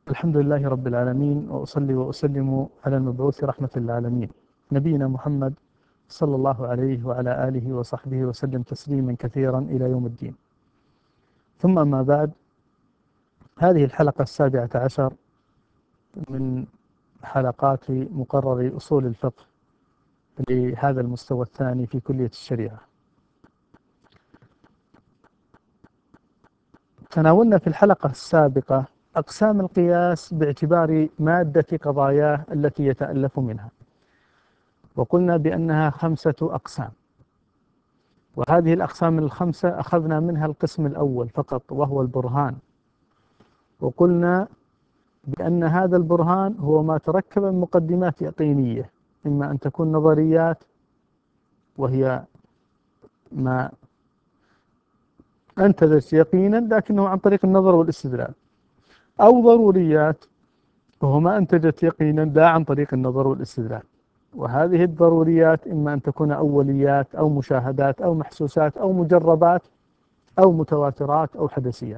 الحمد لله رب العالمين، وأصلي وأسلم على المبعوث رحمة للعالمين نبينا محمد صلى الله عليه وعلى آله وصحبه وسلم تسليما كثيرا إلى يوم الدين. ثم أما بعد، هذه الحلقة 17 من حلقات مقرر أصول الفقه لهذا المستوى الثاني في كلية الشريعة. تناولنا في الحلقة السابقة أقسام القياس باعتبار مادة قضاياه التي يتألف منها، وقلنا بأنها 5 أقسام، وهذه الأقسام الخمسة أخذنا منها القسم الأول فقط وهو البرهان، وقلنا بأن هذا البرهان هو ما تركب من مقدمات يقينية، إما أن تكون نظريات وهي ما أنتجت يقينا لكنه عن طريق النظر والاستدلال، أو ضروريات وهو ما أنتجت يقينا لا عن طريق النظر والاستدلال. وهذه الضروريات إما أن تكون أوليات أو مشاهدات أو محسوسات أو مجربات أو متواترات أو حدثيات.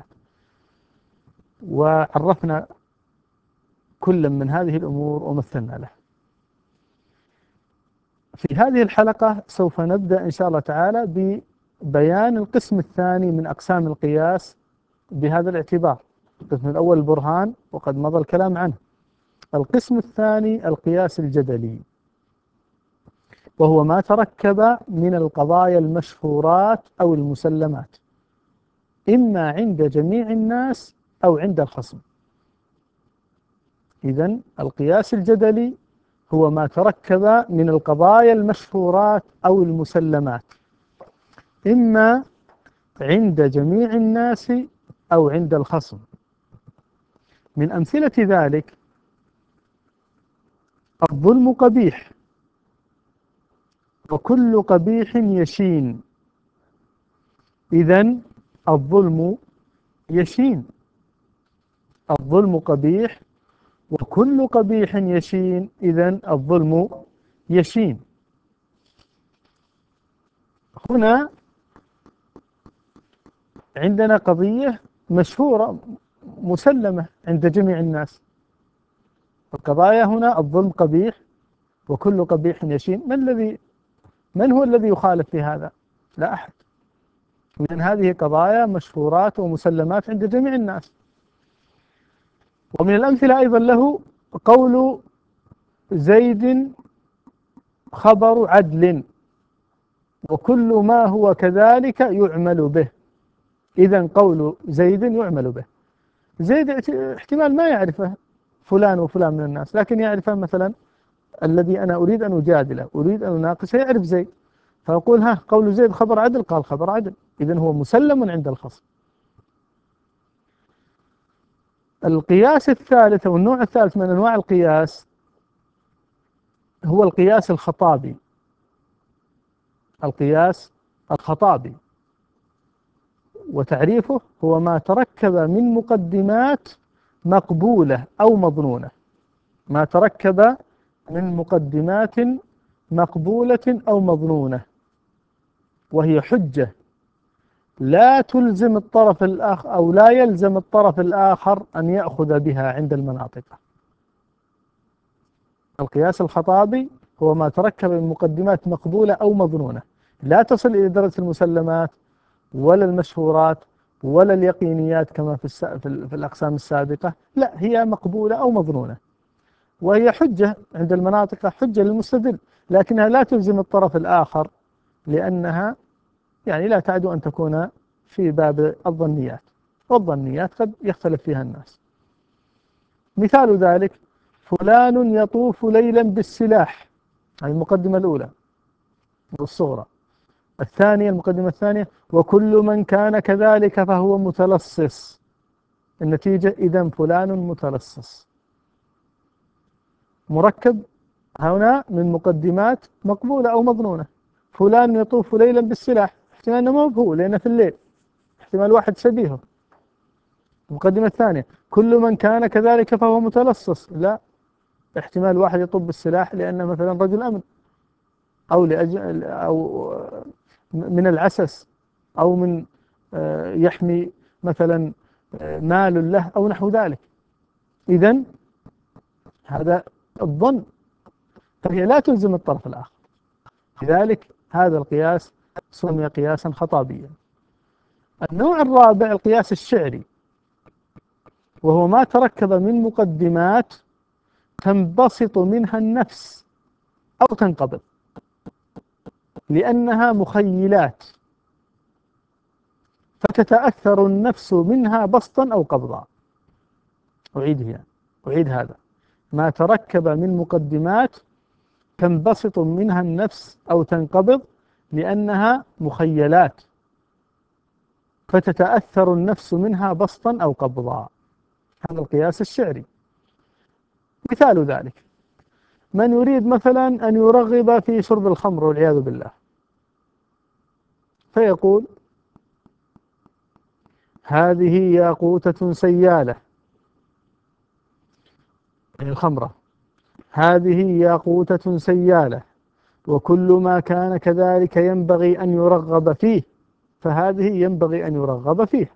وعرفنا كل من هذه الأمور ومثلنا له. في هذه الحلقة سوف نبدأ إن شاء الله تعالى ببيان القسم الثاني من أقسام القياس بهذا الاعتبار. القسم الأول البرهان وقد مضى الكلام عنه. القسم الثاني القياس الجدلي، وهو ما تركب من القضايا المشهورات أو المسلمات، إما عند جميع الناس أو عند الخصم. إذن القياس الجدلي هو ما تركب من القضايا المشهورات أو المسلمات، إما عند جميع الناس أو عند الخصم. من أمثلة ذلك الظلم قبيح، وكل قبيح يشين. إذن الظلم يشين، الظلم قبيح وكل قبيح يشين، إذن الظلم يشين. هنا عندنا قضية مشهورة مسلمة عند جميع الناس. القضايا هنا الظلم قبيح وكل قبيح يشين. من هو الذي يخالف في هذا؟ لا أحد. من هذه قضايا مشهورات ومسلمات عند جميع الناس. ومن الأمثلة أيضا له قول زيد خبر عدل وكل ما هو كذلك يعمل به. إذن قول زيد يعمل به. زيد احتمال ما يعرفه فلان وفلان من الناس، لكن يعرفه مثلا الذي أنا أريد أن أجادله، أريد أن أناقشه، يعرف زيد، فأقول ها قول زيد خبر عدل، قال خبر عدل، إذن هو مسلم عند الخصم. القياس الثالث أو النوع الثالث من أنواع القياس هو القياس الخطابي. القياس الخطابي، وتعريفه هو ما تركب من مقدمات مقبولة أو مظنونة. ما تركب من مقدمات مقبولة أو مظنونة، وهي حجة لا تلزم الطرف الآخر أو لا يلزم الطرف الآخر أن يأخذ بها عند المناطق. القياس الخطابي هو ما تركب من مقدمات مقبولة أو مظنونة، لا تصل إلى درجة المسلمات ولا المشهورات ولا اليقينيات كما في الأقسام السابقة، لا، هي مقبولة أو مظنونة، وهي حجة عند المناطق، حجة للمستدل، لكنها لا تلزم الطرف الآخر، لأنها يعني لا تعد أن تكون في باب الظنيات، والظنيات قد يختلف فيها الناس. مثال ذلك فلان يطوف ليلا بالسلاح، هذه المقدمة الأولى والصغرى. الثانية المقدمة الثانية وكل من كان كذلك فهو متلصص. النتيجة إذن فلان متلصص. مركب هنا من مقدمات مقبولة أو مظنونة. فلان يطوف ليلا بالسلاح، احتمال أنه ما هو لأنه في الليل، احتمال واحد شبيهه. المقدمة الثانية كل من كان كذلك فهو متلصص، لا، احتمال واحد يطوف بالسلاح لأنه مثلا رجل أمن، أو لأجل أو من العسس، أو من يحمي مثلا مال له أو نحو ذلك. إذن هذا الظن، فهي لا تلزم الطرف الآخر، لذلك هذا القياس سمي قياسا خطابيا. النوع الرابع القياس الشعري، وهو ما تركب من مقدمات تنبسط منها النفس أو تنقبض لأنها مخيلات، فتتأثر النفس منها بسطا أو قبضا. أعيد هذا: ما تركب من مقدمات تنبسط منها النفس أو تنقبض لأنها مخيلات، فتتأثر النفس منها بسطا أو قبضا. هذا القياس الشعري. مثال ذلك: من يريد مثلا أن يرغب في شرب الخمر والعياذ بالله، فيقول: هذه ياقوتة سيالة، يعني الخمرة، هذه ياقوتة سيالة، وكل ما كان كذلك ينبغي أن يرغب فيه، فهذه ينبغي أن يرغب فيه.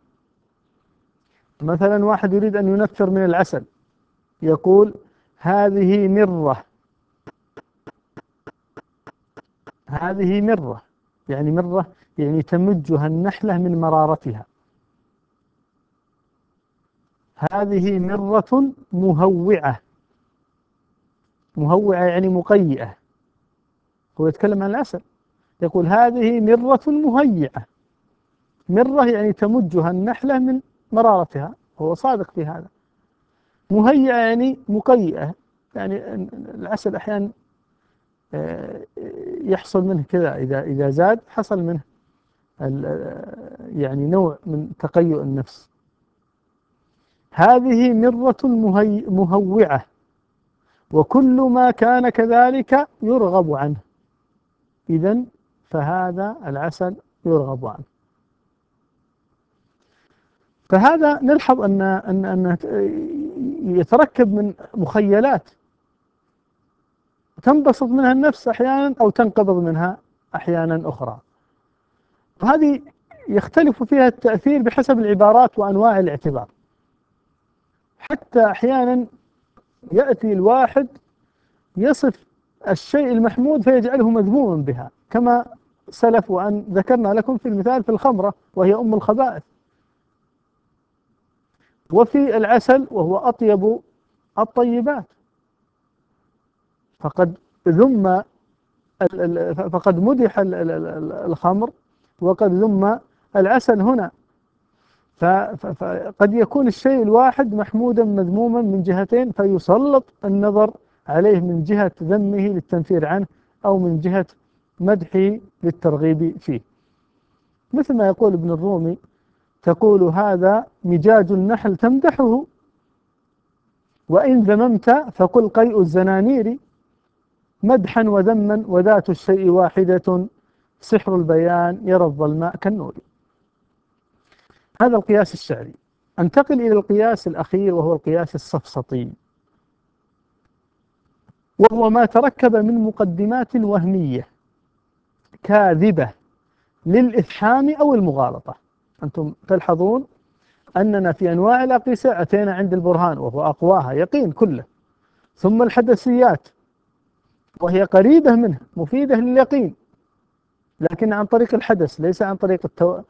مثلا واحد يريد أن ينفر من العسل، يقول: هذه مرة، هذه مرة، يعني مرة يعني تمجها النحلة من مرارتها. هذه مرة مهوعة، مهوعة يعني مقيئة، هو يتكلم عن العسل، يقول: هذه مرة مهيعة، مرة يعني تمجها النحلة من مرارتها، هو صادق في هذا. مهيئة يعني مقيئة، يعني العسل أحيانا يحصل منه كذا، إذا زاد حصل منه يعني نوع من تقيؤ النفس. هذه مرة مهوعة، وكل ما كان كذلك يرغب عنه. إذن فهذا العسل يرغب عنه. فهذا نلحظ أن يتركب من مخيلات تنبسط منها النفس أحيانا أو تنقبض منها أحيانا أخرى، وهذه يختلف فيها التأثير بحسب العبارات وأنواع الاعتبار. حتى أحيانا يأتي الواحد يصف الشيء المحمود فيجعله مذموما بها، كما سلف وأن ذكرنا لكم في المثال في الخمرة وهي أم الخبائث، وفي العسل وهو أطيب الطيبات. فقد ذم فقد مدح الخمر وقد ذم العسل هنا. فقد يكون الشيء الواحد محمودا مذموما من جهتين، فيسلط النظر عليه من جهة ذمه للتنفير عنه أو من جهة مدحه للترغيب فيه. مثل ما يقول ابن الرومي: تقول هذا مجاج النحل تمدحه، وإن ذممت فقل قيء الزنانير، مدحا وذما وذات الشيء واحدة، سحر البيان يرى الظلماء كالنور. هذا القياس الشعري. انتقل إلى القياس الأخير وهو القياس السفسطي، وهو ما تركب من مقدمات وهمية كاذبة للإفحام أو المغالطة. أنتم تلحظون أننا في أنواع الأقيسة أتينا عند البرهان وهو أقواها يقين كله، ثم الحدثيات وهي قريبة منه مفيدة لليقين لكن عن طريق الحدث ليس عن طريق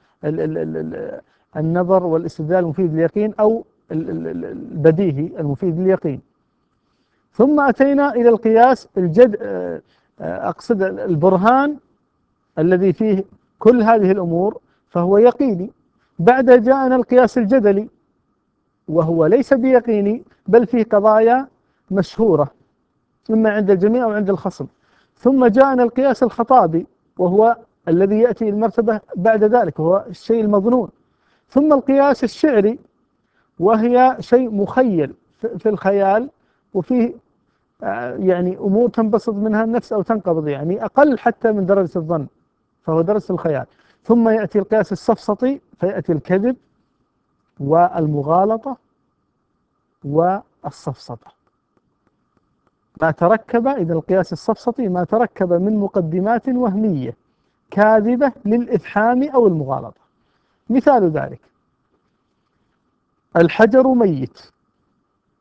النظر والاستدلال المفيد لليقين أو البديهي المفيد لليقين. ثم أتينا إلى القياس أقصد البرهان الذي فيه كل هذه الأمور فهو يقيني. بعد جاءنا القياس الجدلي وهو ليس بيقيني بل فيه قضايا مشهورة إما عند الجميع أو عند الخصم. ثم جاءنا القياس الخطابي وهو الذي يأتي المرتبة بعد ذلك وهو الشيء المظنون. ثم القياس الشعري وهي شيء مخيل في الخيال وفيه يعني أمور تنبسط منها النفس أو تنقبض، يعني أقل حتى من درجة الظن، فهو درجة الخيال. ثم يأتي القياس السفسطي فيأتي الكذب والمغالطة والسفسطة. ما تركب إذا القياس السفسطي ما تركب من مقدمات وهمية كاذبة للإفحام أو المغالطة. مثال ذلك: الحجر ميت،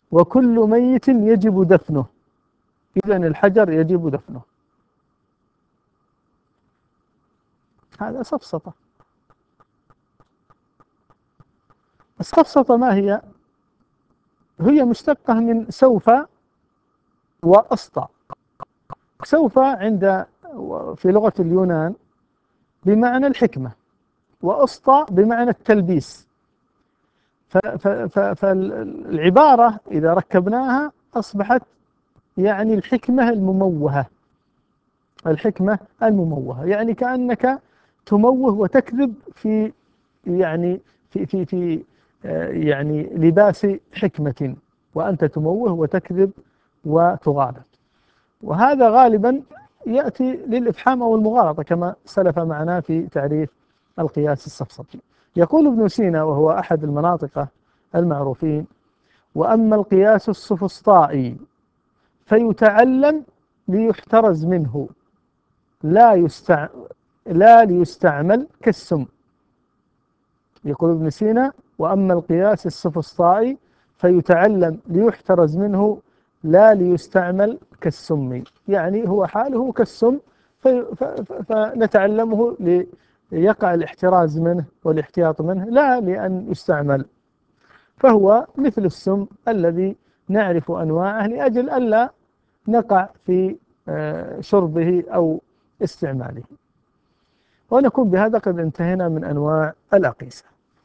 وكل ميت يجب دفنه. إذن الحجر يجب دفنه. هذا سفسطة. السفسطة ما هي؟ هي مشتقة من سوف وأسطى. سوف في لغة اليونان بمعنى الحكمة، وأسطى بمعنى التلبيس. فالعبارة إذا ركبناها أصبحت يعني الحكمة المموهة. الحكمة المموهة يعني كأنك تموه وتكذب في يعني في يعني لباس حكمة، وأنت تموه وتكذب وتغالط. وهذا غالبا يأتي للإفحام أو المغالطة كما سلف معنا في تعريف القياس السفسطي. يقول ابن سينا وهو أحد المناطق المعروفين: وأما القياس السفسطائي فيتعلم ليحترز منه لا ليستعمل كالسم. يقول ابن سينا: وأما القياس السفسطائي فيتعلم ليحترز منه لا ليستعمل كالسم، يعني هو حاله كالسم فنتعلمه ليقع الاحتراز منه والاحتياط منه لا لأن يستعمل. فهو مثل السم الذي نعرف أنواعه لأجل ألا نقع في شربه أو استعماله. ونكون بهذا قد انتهينا من أنواع الأقيسة.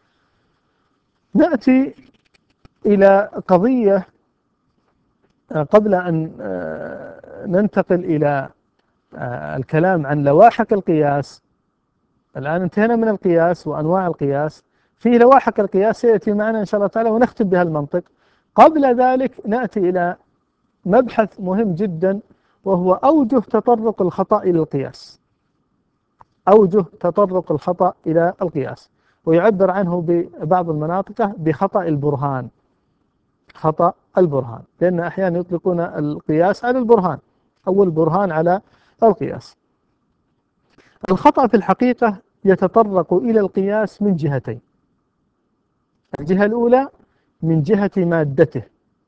نأتي إلى قضية قبل أن ننتقل إلى الكلام عن لواحق القياس. الآن انتهينا من القياس وأنواع القياس، في لواحق القياس سيأتي معنا إن شاء الله تعالى ونختم بها المنطق. قبل ذلك نأتي إلى مبحث مهم جدا، وهو أوجه تطرق الخطأ إلى القياس. أوجه تطرق الخطأ إلى القياس، ويعبر عنه ببعض المناطق بخطأ البرهان. خطأ البرهان، لأن أحيانا يطلقون القياس على البرهان أو البرهان على القياس. الخطأ في الحقيقة يتطرق إلى القياس من جهتين. الجهة الأولى من جهة مادته،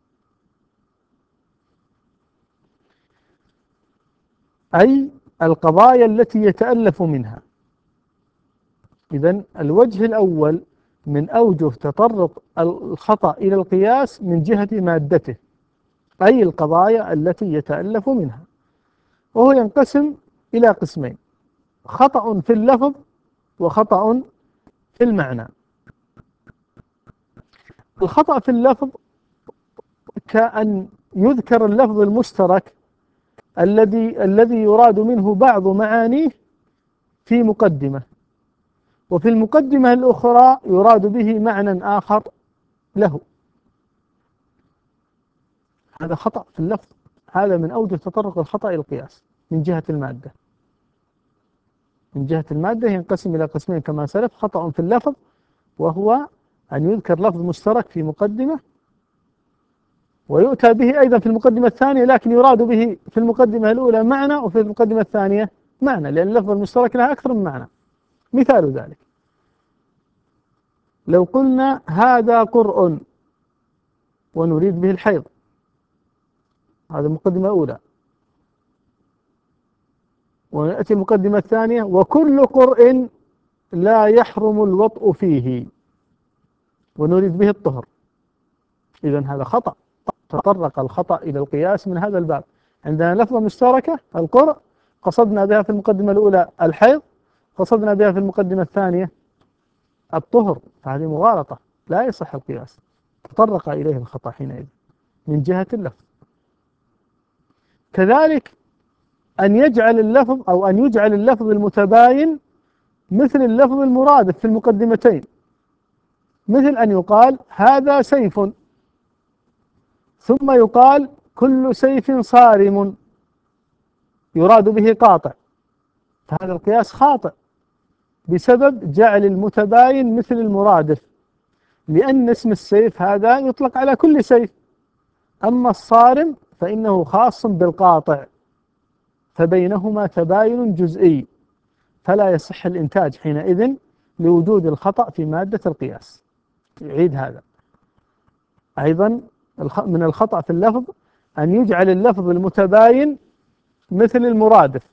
أي القضايا التي يتألف منها. إذن الوجه الأول من أوجه تطرق الخطأ إلى القياس من جهة مادته، أي القضايا التي يتألف منها. وهو ينقسم إلى قسمين: خطأ في اللفظ وخطأ في المعنى. الخطأ في اللفظ كأن يذكر اللفظ المشترك الذي يراد منه بعض معانيه في مقدمة، وفي المقدمة الأخرى يراد به معنى آخر له. هذا خطأ في اللفظ. هذا من أوجه تطرق الخطأ إلى القياس من جهة المادة. من جهة المادة ينقسم إلى قسمين كما سلف: خطأ في اللفظ، وهو أن يذكر لفظ مشترك في مقدمة ويؤتى به أيضا في المقدمة الثانية، لكن يراد به في المقدمة الأولى معنى وفي المقدمة الثانية معنى، لأن اللفظ المشترك لها أكثر من معنى. مثال ذلك: لو قلنا هذا قرء ونريد به الحيض، هذا مقدمة أولى. ونأتي المقدمة الثانية: وكل قرء لا يحرم الوطء فيه، ونريد به الطهر. إذن هذا خطأ. تطرق الخطأ إلى القياس من هذا الباب. عندنا لفظة مشتركة القرء، قصدنا بها في المقدمة الأولى الحيض، قصدنا بها في المقدمة الثانية الطهر، فهذه مغالطة لا يصح القياس. تطرق إليه الخطأ حينئذ من جهة اللفظ. كذلك أن يجعل اللفظ أو أن يجعل اللفظ المتباين مثل اللفظ المرادف في المقدمتين، مثل أن يقال هذا سيف، ثم يقال كل سيف صارم، يراد به قاطع. فهذا القياس خاطئ بسبب جعل المتباين مثل المرادف، لأن اسم السيف هذا يطلق على كل سيف، أما الصارم فإنه خاص بالقاطع، فبينهما تباين جزئي، فلا يصح الإنتاج حينئذ لوجود الخطأ في مادة القياس. يعيد هذا. أيضا من الخطأ في اللفظ أن يجعل اللفظ المتباين مثل المرادف.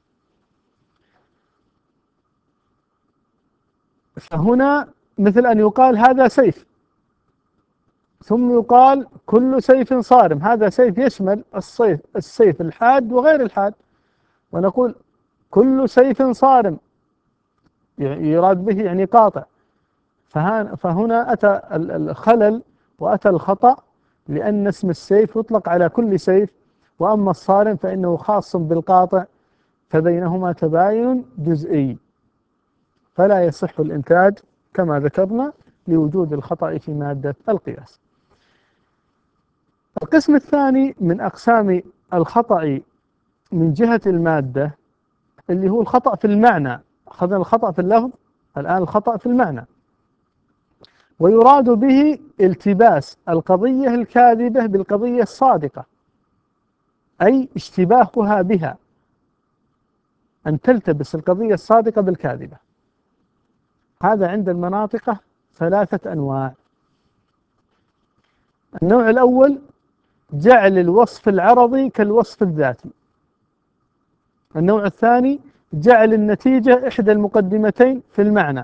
فهنا مثل أن يقال هذا سيف، ثم يقال كل سيف صارم. هذا سيف يشمل السيف الحاد وغير الحاد، ونقول كل سيف صارم يراد به يعني قاطع. فهنا أتى الخلل وأتى الخطأ، لأن اسم السيف يطلق على كل سيف، وأما الصارم فإنه خاص بالقاطع، فبينهما تباين جزئي، فلا يصح الإنتاج كما ذكرنا لوجود الخطأ في مادة القياس. القسم الثاني من أقسام الخطأ من جهة المادة اللي هو الخطأ في المعنى. أخذنا الخطأ في اللفظ، الآن الخطأ في المعنى، ويراد به التباس القضية الكاذبة بالقضية الصادقة، أي اشتباهها بها، أن تلتبس القضية الصادقة بالكاذبة. هذا عند المناطق 3 أنواع. النوع الأول جعل الوصف العرضي كالوصف الذاتي. النوع الثاني جعل النتيجة إحدى المقدمتين في المعنى.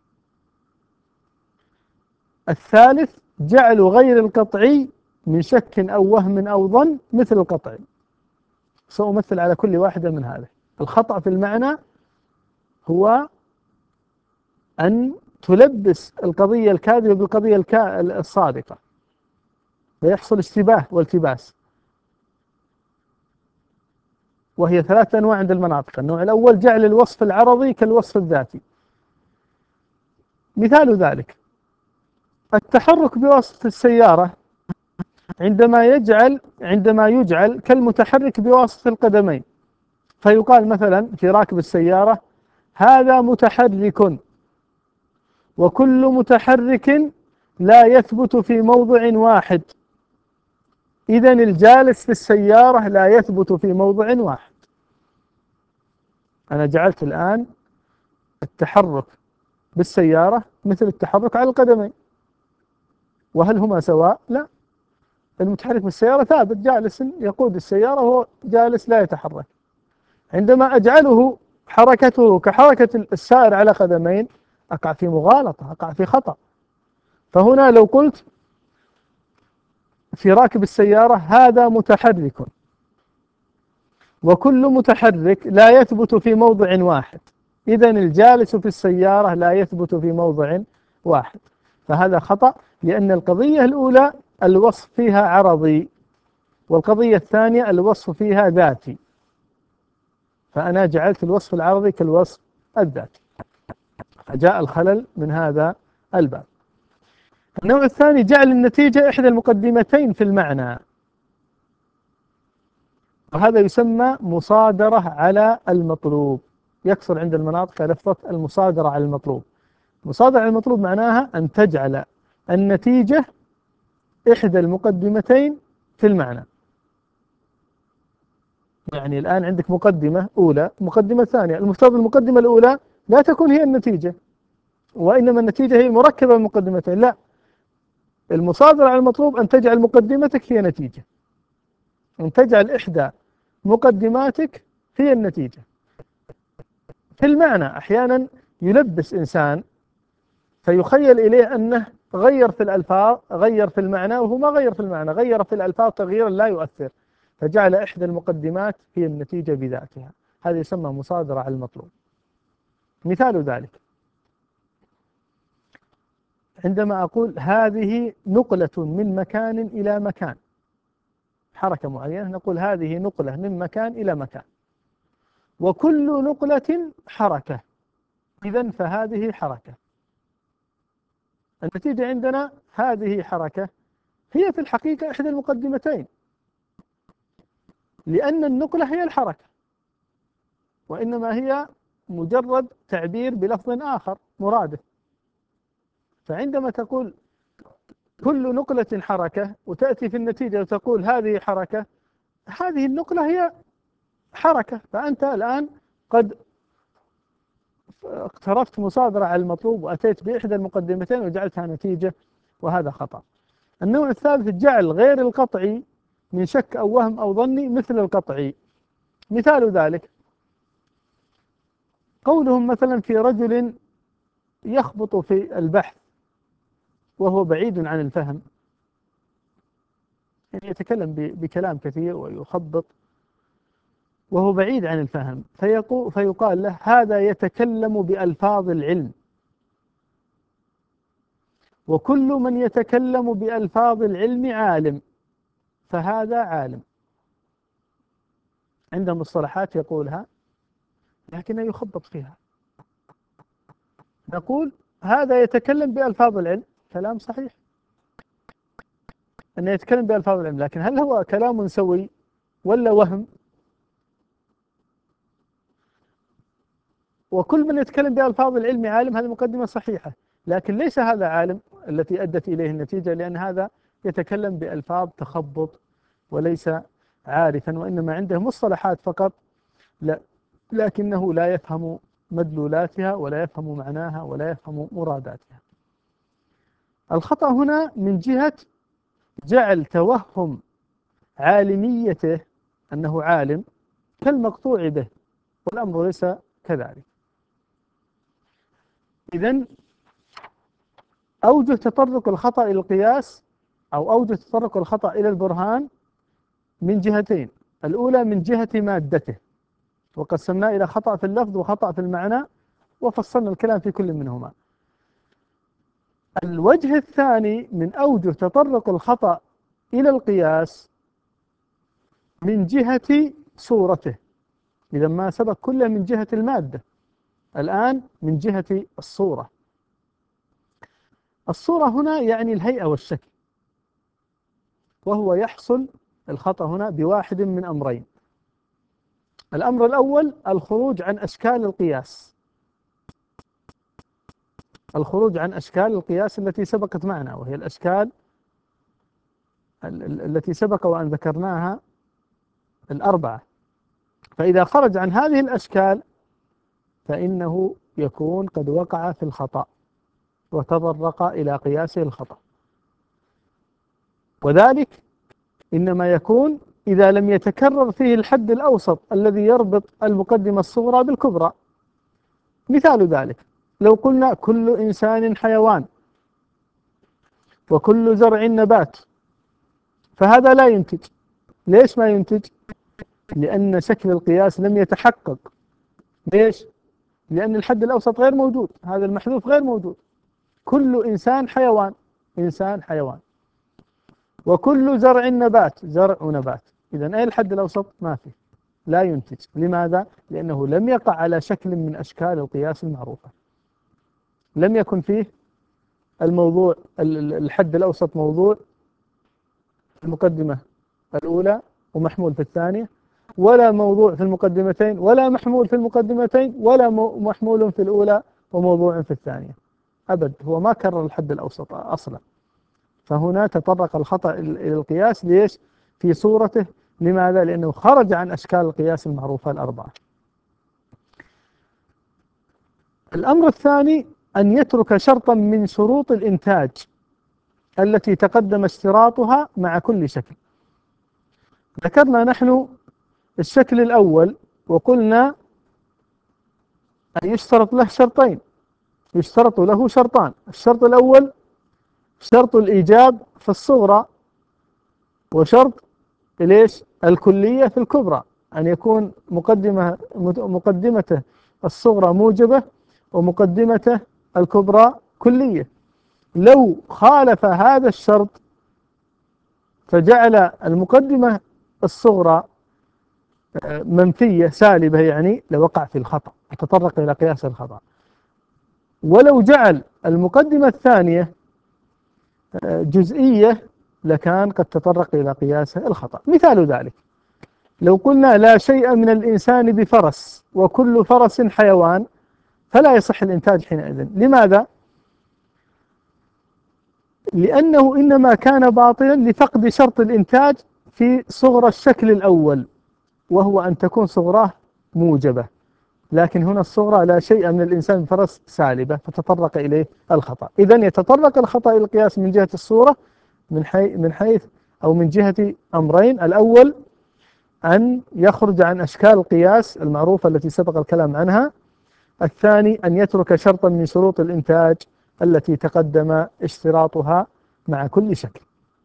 الثالث جعل غير القطعي من شك أو وهم أو ظن مثل القطعي. سأمثل على كل واحدة من هذه. الخطأ في المعنى هو أن تلبس القضية الكاذبة بالقضية الصادقة، فيحصل اشتباه والتباس، وهي 3 أنواع عند المناطق. النوع الأول جعل الوصف العرضي كالوصف الذاتي. مثال ذلك التحرك بواسطة السيارة عندما يجعل كالمتحرك بواسطة القدمين، فيقال مثلا في راكب السيارة هذا متحرك، وكل متحرك لا يثبت في موضع واحد، إذن الجالس في السيارة لا يثبت في موضع واحد. أنا جعلت الآن التحرك بالسيارة مثل التحرك على القدمين، وهل هما سواء؟ لا، المتحرك بالسيارة ثابت جالس يقود السيارة وهو جالس لا يتحرك. عندما أجعله حركته كحركة السائر على قدمين أقع في مغالطة، أقع في خطأ. فهنا لو قلت في راكب السيارة هذا متحرك، وكل متحرك لا يثبت في موضع واحد، إذن الجالس في السيارة لا يثبت في موضع واحد، فهذا خطأ، لأن القضية الأولى الوصف فيها عرضي، والقضية الثانية الوصف فيها ذاتي، فأنا جعلت الوصف العرضي كالوصف الذاتي، فجاء الخلل من هذا الباب. النوع الثاني جعل النتيجة إحدى المقدمتين في المعنى، وهذا يسمى مصادرة على المطلوب. يكثر عند المناطق لفظة المصادرة على المطلوب. مصادرة على المطلوب معناها أن تجعل النتيجة إحدى المقدمتين في المعنى. يعني الآن عندك مقدمة أولى، مقدمة ثانية، المفترض المقدمة الأولى لا تكون هي النتيجة، وإنما النتيجة هي مركبة من مقدمتين. لا، المصادرة على المطلوب أن تجعل مقدمتك هي نتيجة، أن تجعل إحدى مقدماتك هي النتيجة. في المعنى أحيانا يلبس إنسان فيخيل إليه أنه غير في الألفاظ، غير في المعنى، وهو ما غير في المعنى، غير في الألفاظ تغييرا لا يؤثر، فجعل إحدى المقدمات هي النتيجة بذاتها. هذا يسمى مصادرة على المطلوب. مثال ذلك عندما أقول هذه نقلة من مكان إلى مكان، حركة معينة، نقول هذه نقلة من مكان إلى مكان، وكل نقلة حركة، إذن فهذه حركة. النتيجة عندنا هذه حركة هي في الحقيقة إحدى المقدمتين، لأن النقلة هي الحركة، وإنما هي مجرد تعبير بلفظ آخر مرادف. فعندما تقول كل نقلة حركة وتأتي في النتيجة وتقول هذه حركة، هذه النقلة هي حركة، فأنت الآن قد اقترفت مصادرة على المطلوب وأتيت بإحدى المقدمتين وجعلتها نتيجة، وهذا خطأ. النوع الثالث جعل غير القطعي من شك أو وهم أو ظني مثل القطعي. مثال ذلك قولهم مثلا في رجل يخبط في البحث وهو بعيد عن الفهم، يعني يتكلم بكلام كثير ويخبط وهو بعيد عن الفهم، فيقال له هذا يتكلم بألفاظ العلم. وكل من يتكلم بألفاظ العلم عالم، فهذا عالم. عنده مصطلحات يقولها لكنه يخبط فيها. نقول هذا يتكلم بألفاظ العلم، كلام صحيح أنه يتكلم بألفاظ العلم، لكن هل هو كلام سوي ولا وهم؟ وكل من يتكلم بألفاظ العلم عالم، هذه مقدمة صحيحة، لكن ليس هذا عالم التي أدت إليه النتيجة، لأن هذا يتكلم بألفاظ تخبط وليس عارفا، وإنما عنده مصطلحات فقط، لا لكنه لا يفهم مدلولاتها ولا يفهم معناها ولا يفهم مراداتها. الخطأ هنا من جهة جعل توهم عالميته أنه عالم كالمقطوع به، والأمر ليس كذلك. إذن أوجه تطرق الخطأ إلى القياس أو أوجه تطرق الخطأ إلى البرهان من جهتين. الأولى من جهة مادته، وقسمناه إلى خطأ في اللفظ وخطأ في المعنى، وفصلنا الكلام في كل منهما. الوجه الثاني من أوجه تطرق الخطأ إلى القياس من جهة صورته. إذا ما سبق كله من جهة المادة، الآن من جهة الصورة. الصورة هنا يعني الهيئة والشكل، وهو يحصل الخطأ هنا بواحد من أمرين. الأمر الأول الخروج عن أشكال القياس، الخروج عن أشكال القياس التي سبقت معنا، وهي الأشكال التي سبق وأن ذكرناها الأربعة. فإذا خرج عن هذه الأشكال فإنه يكون قد وقع في الخطأ وتطرق إلى قياسه الخطأ، وذلك إنما يكون إذا لم يتكرر فيه الحد الأوسط الذي يربط المقدمة الصغرى بالكبرى. مثال ذلك لو قلنا كل إنسان حيوان وكل زرع نبات، فهذا لا ينتج. ليش ما ينتج؟ لأن شكل القياس لم يتحقق. ليش؟ لأن الحد الأوسط غير موجود، هذا المحذوف غير موجود. كل إنسان حيوان، إنسان حيوان، وكل زرع نبات، زرع ونبات، إذن أي الحد الأوسط؟ ما فيه، لا ينتج. لماذا؟ لأنه لم يقع على شكل من أشكال القياس المعروفة، لم يكن فيه الموضوع الحد الأوسط موضوع في المقدمة الأولى ومحمول في الثانية، ولا موضوع في المقدمتين، ولا محمول في المقدمتين، ولا محمول في الأولى وموضوع في الثانية. أبد، هو ما كرر الحد الأوسط أصلا. فهنا تطرق الخطأ إلى القياس. ليش؟ في صورته. لماذا؟ لأنه خرج عن أشكال القياس المعروفة الأربعة. الأمر الثاني أن يترك شرطا من شروط الإنتاج التي تقدم اشتراطها مع كل شكل. ذكرنا نحن الشكل الأول وقلنا أن يشترط له شرطين، يشترط له شرطان. الشرط الأول شرط الإيجاب في الصغرى، وشرط ليش؟ الكلية في الكبرى، أن يكون مقدمته الصغرى موجبة ومقدمته الكبرى كلية. لو خالف هذا الشرط فجعل المقدمة الصغرى منفية سالبة، يعني لوقع في الخطأ، تطرق إلى قياس الخطأ. ولو جعل المقدمة الثانية جزئية لكان قد تطرق إلى قياس الخطأ. مثال ذلك لو قلنا لا شيء من الإنسان بفرس وكل فرس حيوان، فلا يصح الإنتاج حينئذ. لماذا؟ لأنه إنما كان باطلا لفقد شرط الإنتاج في صغرى الشكل الأول، وهو أن تكون صغراه موجبة، لكن هنا الصغرى لا شيء من الإنسان بفرس سالبة، فتطرق إليه الخطأ. إذن يتطرق الخطأ إلى القياس من جهة الصورة من حيث أو من جهة أمرين: الأول أن يخرج عن أشكال القياس المعروفة التي سبق الكلام عنها، الثاني أن يترك شرطا من شروط الإنتاج التي تقدم اشتراطها مع كل شكل.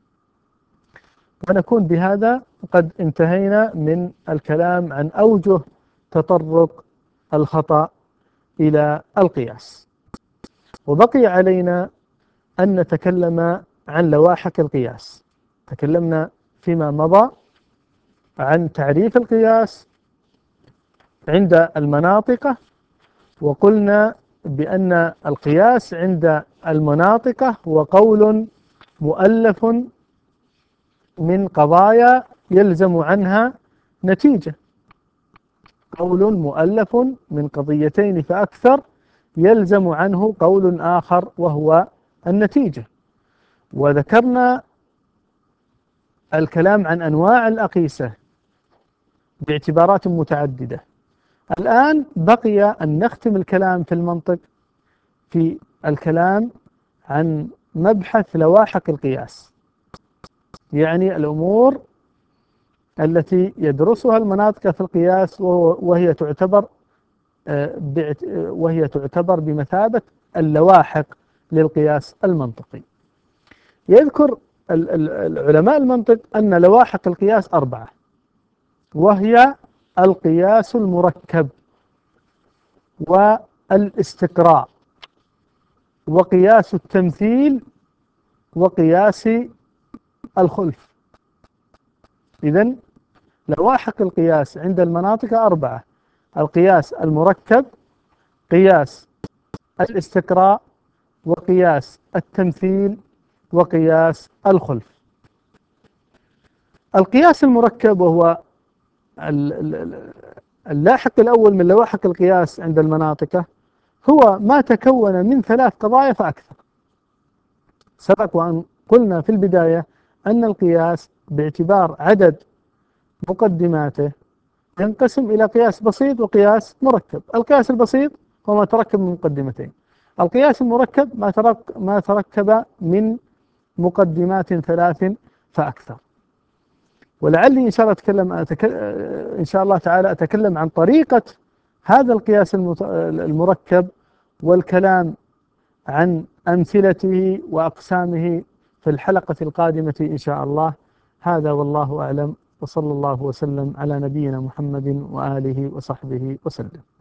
ونكون بهذا قد انتهينا من الكلام عن أوجه تطرق الخطأ إلى القياس، وبقي علينا أن نتكلم عن لواحق القياس. تكلمنا فيما مضى عن تعريف القياس عند المناطق، وقلنا بأن القياس عند المناطق هو قول مؤلف من قضايا يلزم عنها نتيجة، قول مؤلف من قضيتين فأكثر يلزم عنه قول آخر وهو النتيجة. وذكرنا الكلام عن أنواع الأقيسة باعتبارات متعددة. الآن بقي أن نختم الكلام في المنطق في الكلام عن مبحث لواحق القياس، يعني الأمور التي يدرسها المناطق في القياس وهي تعتبر بمثابة اللواحق للقياس المنطقي. يذكر العلماء المنطق أن لواحق القياس 4، وهي القياس المركب، والاستقراء، وقياس التمثيل، وقياس الخلف. إذن لواحق القياس عند المناطق 4: القياس المركب، قياس الاستقراء، وقياس التمثيل، وقياس الخلف. القياس المركب وهو اللاحق الأول من لواحق القياس عند المناطق، هو ما تكون من 3 قضايا فأكثر. سبق وأن قلنا في البداية أن القياس باعتبار عدد مقدماته ينقسم إلى قياس بسيط وقياس مركب. القياس البسيط هو ما تركب من مقدمتين، القياس المركب ما تركب من مقدمات 3 فأكثر. ولعلي إن شاء الله تعالى أتكلم عن طريقة هذا القياس المركب، والكلام عن أمثلته وأقسامه في الحلقة القادمة إن شاء الله. هذا والله أعلم، وصلى الله وسلم على نبينا محمد وآله وصحبه وسلم.